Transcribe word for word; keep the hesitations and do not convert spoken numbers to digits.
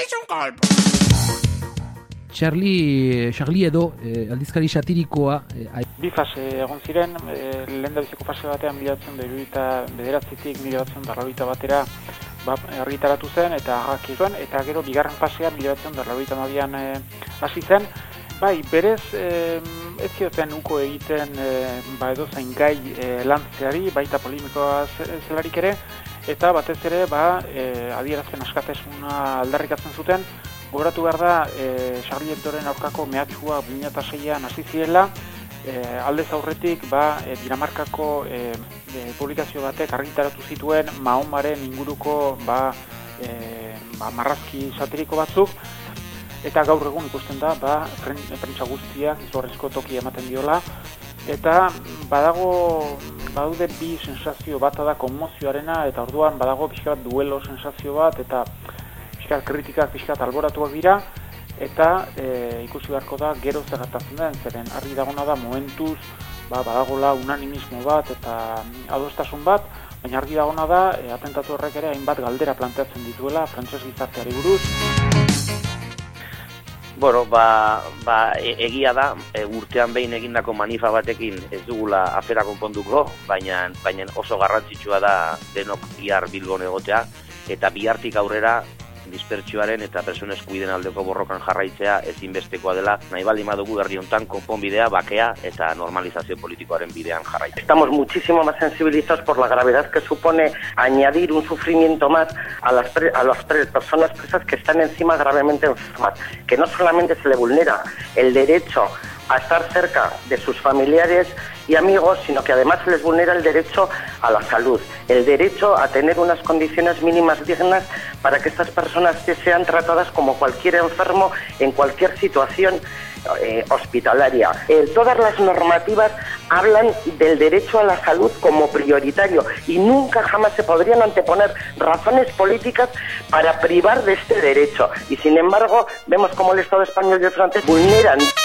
hizo un colpo. Charlie, Charlie edo eh, aldizkari satirikoa eh, bi fase egon ziren, eh, lehen da biziko fase batean mila bederatziehun eta hirurogeita bederatzitik mila bederatziehun eta laurogeita batera ba, argitaratu zen eta haki zuen, eta gero bigarren fasean mila bederatziehun eta laurogeita hamabian eh, hasi zen. Bai, berez eh, ez zioten uko egiten eh, ba, edozein gai eh, lantzeari, baita polemikoa zelarik ere, eta batez ere ba, eh, adierazpen askatasuna aldarrikatzen zuten. Gogoratu behar da, eh, Charlie Hebdoren aurkako mehatxua bi mila seian hasi zirela, eh, aldez aurretik ba, eh, Dinamarkako eh, eh, publikazio batek argitaratu zituen Mahomaren inguruko ba, eh, ba, marrazki satiriko batzuk, eta gaur egun ikusten da, ba, prentsa guztiak izugarrizko toki ematen diola, eta badago, badaude bi sensazio bata da konmozioarena, eta orduan badago pixka bat duelo sensazio bat, eta pixkat kritikak pixkat alboratuak dira, eta e, ikusi beharko da gero zer gertatzen den, zeren argi dagona da momentuz ba, badagola unanimismo bat eta adostasun bat, baina argi dagona da e, atentatu horrek ere hainbat galdera planteatzen dituela frantses gizarteari buruz. Bueno, ba, ba e, egia da, e, urtean behin egindako manifa batekin ez dugula afera konponduko, baina, baina oso garrantzitsua da denok bihar Bilbon egotea, eta bihartik aurrera dispertsioaren eta pertsona eskubideen aldeko borrokan jarraitzea ezinbestekoa dela, nahi baldin badugu herri hontan konponbidea, bakea eta normalizazio politikoaren bidean jarraitzea. Estamos muchísimo más sensibilizados por la gravedad que supone añadir un sufrimiento más a las, pre a las pre personas presas que están encima gravemente enfermas, que no solamente se le vulnera el derecho a estar cerca de sus familiares y amigos, sino que además se les vulnera el derecho a la salud, el derecho a tener unas condiciones mínimas dignas para que estas personas sean tratadas como cualquier enfermo en cualquier situación eh, hospitalaria. Eh, todas las normativas hablan del derecho a la salud como prioritario y nunca jamás se podrían anteponer razones políticas para privar de este derecho. Y sin embargo, vemos cómo el Estado español y el francés vulneran